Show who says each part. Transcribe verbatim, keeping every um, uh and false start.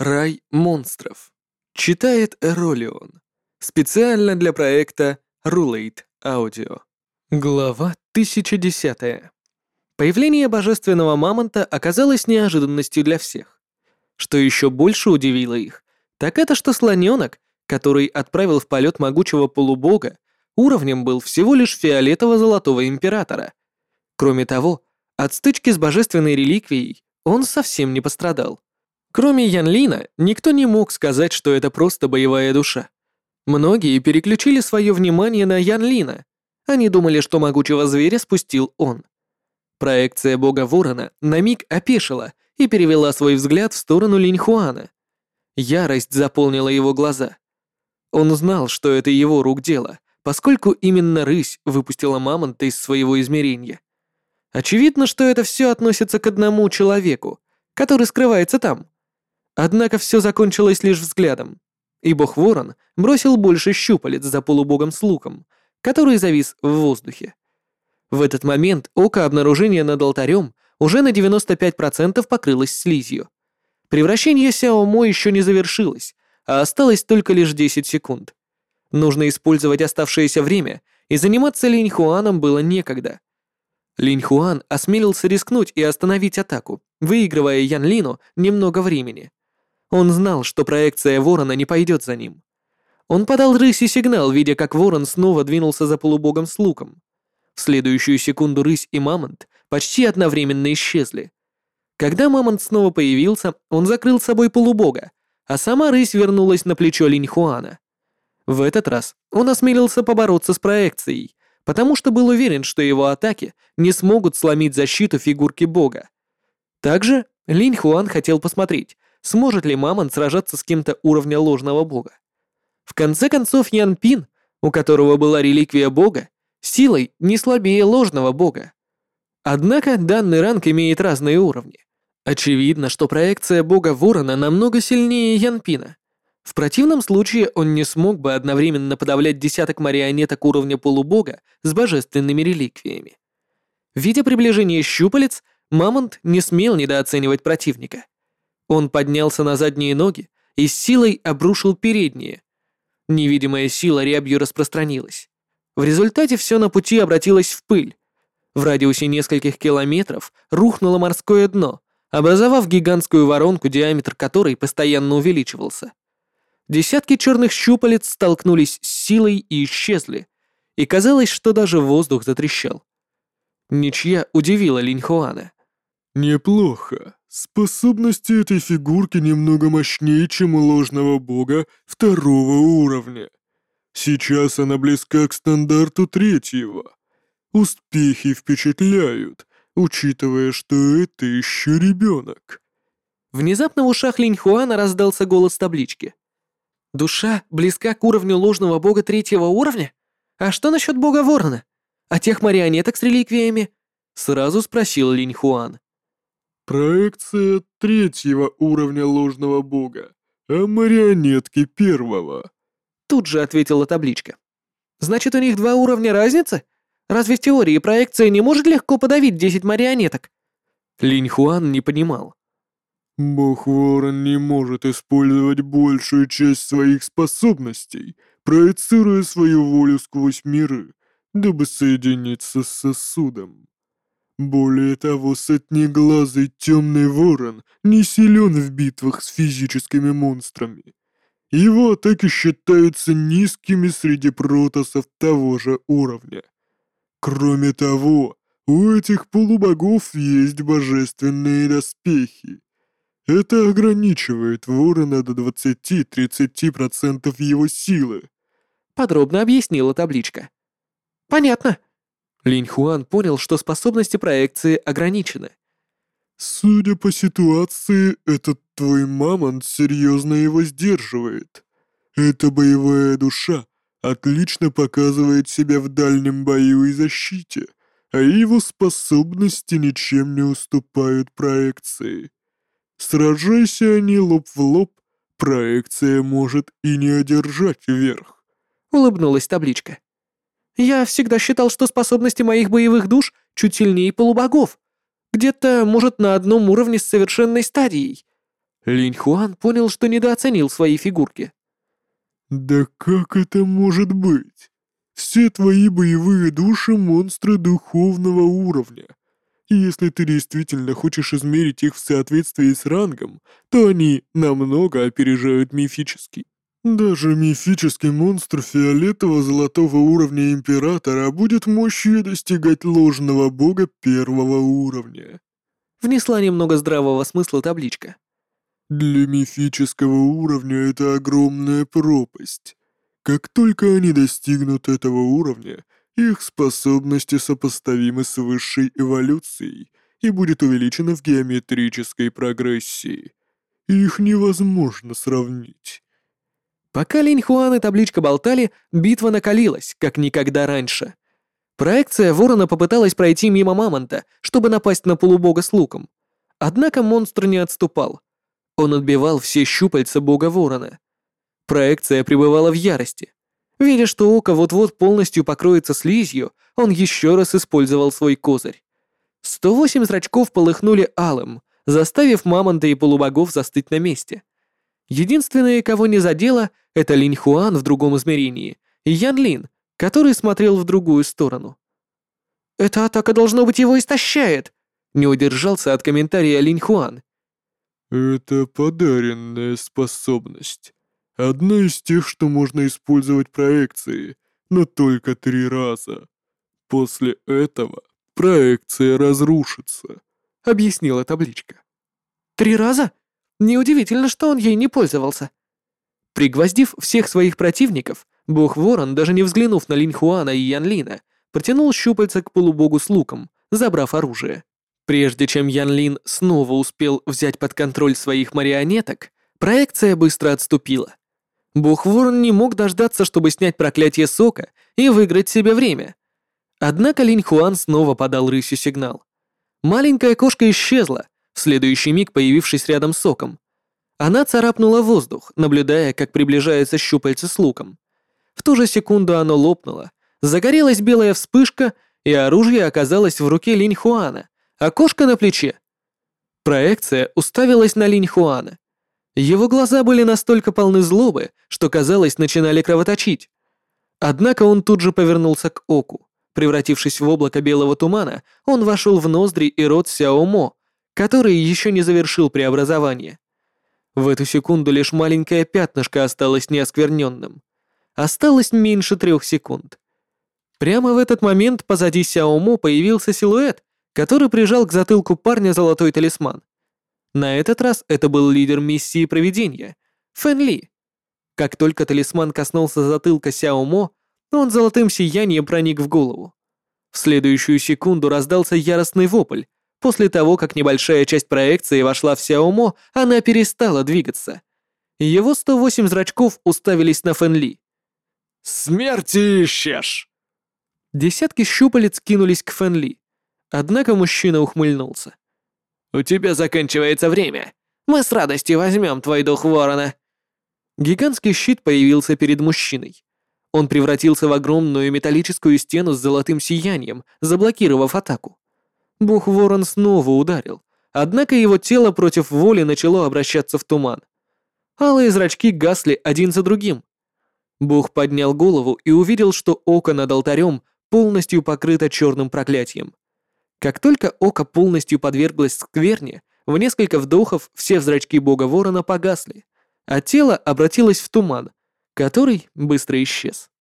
Speaker 1: Рай монстров. Читает Эролион. Специально для проекта Rulate Audio. Глава тысяча десятая. Появление божественного мамонта оказалось неожиданностью для всех. Что еще больше удивило их, так это что слоненок, который отправил в полет могучего полубога, уровнем был всего лишь фиолетово-золотого императора. Кроме того, от стычки с божественной реликвией он совсем не пострадал. Кроме Янлина, никто не мог сказать, что это просто боевая душа. Многие переключили свое внимание на Янлина. Они думали, что могучего зверя спустил он. Проекция бога Ворона на миг опешила и перевела свой взгляд в сторону Линьхуана. Ярость заполнила его глаза. Он знал, что это его рук дело, поскольку именно рысь выпустила мамонта из своего измерения. Очевидно, что это все относится к одному человеку, который скрывается там. Однако все закончилось лишь взглядом, и бог Ворон бросил больше щупалец за полубогом с луком, который завис в воздухе. В этот момент око обнаружения над алтарем уже на девяносто пять процентов покрылось слизью. Превращение Сяо Мо еще не завершилось, а осталось только лишь десять секунд. Нужно использовать оставшееся время, и заниматься Линьхуаном было некогда. Линьхуан осмелился рискнуть и остановить атаку, выигрывая Янлину немного времени. Он знал, что проекция Ворона не пойдет за ним. Он подал рыси сигнал, видя, как Ворон снова двинулся за полубогом с луком. В следующую секунду рысь и мамонт почти одновременно исчезли. Когда мамонт снова появился, он закрыл собой полубога, а сама рысь вернулась на плечо Линьхуана. В этот раз он осмелился побороться с проекцией, потому что был уверен, что его атаки не смогут сломить защиту фигурки бога. Также Линьхуан хотел посмотреть, сможет ли мамонт сражаться с кем-то уровня ложного бога. В конце концов, Ян Пин, у которого была реликвия бога, силой не слабее ложного бога. Однако данный ранг имеет разные уровни. Очевидно, что проекция бога Ворона намного сильнее Ян Пина. В противном случае он не смог бы одновременно подавлять десяток марионеток уровня полубога с божественными реликвиями. Видя приближение щупалец, мамонт не смел недооценивать противника. Он поднялся на задние ноги и с силой обрушил передние. Невидимая сила рябью распространилась. В результате все на пути обратилось в пыль. В радиусе нескольких километров рухнуло морское дно, образовав гигантскую воронку, диаметр которой постоянно увеличивался. Десятки черных щупалец столкнулись с силой и исчезли, и казалось, что даже воздух затрещал. Ничья удивила Линьхуана.
Speaker 2: «Неплохо. Способности этой фигурки немного мощнее, чем у ложного бога второго уровня. Сейчас она близка к стандарту третьего. Успехи впечатляют, учитывая, что это еще ребенок».
Speaker 1: Внезапно в ушах Линьхуана раздался голос таблички. «Душа близка к уровню ложного бога третьего уровня? А что насчет бога Ворона? А тех марионеток с реликвиями?» Сразу спросил Линьхуан.
Speaker 2: «Проекция третьего уровня ложного бога, а марионетки первого».
Speaker 1: Тут же ответила табличка. «Значит, у них два уровня разницы? Разве в теории проекция не может легко подавить десять марионеток?» Линьхуан не понимал.
Speaker 2: «Бог Ворон не может использовать большую часть своих способностей, проецируя свою волю сквозь миры, дабы соединиться с сосудом. Более того, сотнеглазый темный ворон не силен в битвах с физическими монстрами. Его атаки считаются низкими среди протоссов того же уровня. Кроме того, у этих полубогов есть божественные доспехи. Это ограничивает ворона до двадцати-тридцати процентов его силы»,
Speaker 1: — подробно объяснила табличка. «Понятно». Линьхуан понял, что способности проекции ограничены.
Speaker 2: «Судя по ситуации, этот твой мамонт серьезно его сдерживает. Эта боевая душа отлично показывает себя в дальнем бою и защите, а его способности ничем не уступают проекции. Сражайся они лоб в лоб, проекция может и не одержать верх»,
Speaker 1: — улыбнулась табличка. «Я всегда считал, что способности моих боевых душ чуть сильнее полубогов. Где-то, может, на одном уровне с совершенной стадией. Линь Хуан понял, что недооценил свои фигурки.
Speaker 2: «Да как это может быть? Все твои боевые души — монстры духовного уровня. И если ты действительно хочешь измерить их в соответствии с рангом, то они намного опережают мифический. Даже мифический монстр фиолетово-золотого уровня Императора будет мощью достигать ложного бога первого уровня».
Speaker 1: Внесла немного здравого смысла табличка.
Speaker 2: «Для мифического уровня это огромная пропасть. Как только они достигнут этого уровня, их способности сопоставимы с высшей эволюцией и будет увеличено в геометрической прогрессии. Их невозможно сравнить».
Speaker 1: Пока Линь Хуан и табличка болтали, битва накалилась, как никогда раньше. Проекция ворона попыталась пройти мимо мамонта, чтобы напасть на полубога с луком. Однако монстр не отступал. Он отбивал все щупальца бога ворона. Проекция пребывала в ярости. Видя, что око вот-вот полностью покроется слизью, он еще раз использовал свой козырь. сто восемь зрачков полыхнули алым, заставив мамонта и полубогов застыть на месте. Единственное, кого не задело, это Линь Хуан в другом измерении и Ян Лин, который смотрел в другую сторону. «Эта атака, должно быть, его истощает!» Не удержался от комментария Линь Хуан.
Speaker 2: «Это подаренная способность. Одна из тех, что можно использовать проекции, но только три раза. После этого проекция разрушится», —
Speaker 1: объяснила табличка. «Три раза? Неудивительно, что он ей не пользовался». Пригвоздив всех своих противников, бог Ворон, даже не взглянув на Линь Хуана и Ян Лина, протянул щупальца к полубогу с луком, забрав оружие. Прежде чем Ян Лин снова успел взять под контроль своих марионеток, проекция быстро отступила. Бог Ворон не мог дождаться, чтобы снять проклятие сока и выиграть себе время. Однако Линь Хуан снова подал рысью сигнал. Маленькая кошка исчезла, в следующий миг появившись рядом с соком. Она царапнула воздух, наблюдая, как приближается щупальце с луком. В ту же секунду оно лопнуло, загорелась белая вспышка, и оружие оказалось в руке Линь Хуана, а кошка на плече. Проекция уставилась на Линь Хуана. Его глаза были настолько полны злобы, что, казалось, начинали кровоточить. Однако он тут же повернулся к оку. Превратившись в облако белого тумана, он вошел в ноздри и рот Сяо Мо, который еще не завершил преобразование. В эту секунду лишь маленькое пятнышко осталось неоскверненным. Осталось меньше трех секунд. Прямо в этот момент позади Сяо Мо появился силуэт, который прижал к затылку парня золотой талисман. На этот раз это был лидер миссии провидения, Фэн Ли. Как только талисман коснулся затылка Сяо Мо, он золотым сиянием проник в голову. В следующую секунду раздался яростный вопль. После того, как небольшая часть проекции вошла в Сяо Мо, она перестала двигаться. Его сто восемь зрачков уставились на Фэн Ли.
Speaker 2: «Смерти ищешь!»
Speaker 1: Десятки щупалец кинулись к Фэн Ли. Однако мужчина ухмыльнулся.
Speaker 3: «У тебя заканчивается время. Мы с радостью возьмем твой дух ворона».
Speaker 1: Гигантский щит появился перед мужчиной. Он превратился в огромную металлическую стену с золотым сиянием, заблокировав атаку. Бог Ворон снова ударил, однако его тело против воли начало обращаться в туман. Алые зрачки гасли один за другим. Бог поднял голову и увидел, что око над алтарем полностью покрыто черным проклятием. Как только око полностью подверглось скверне, в несколько вдохов все зрачки бога Ворона погасли, а тело обратилось в туман, который быстро исчез.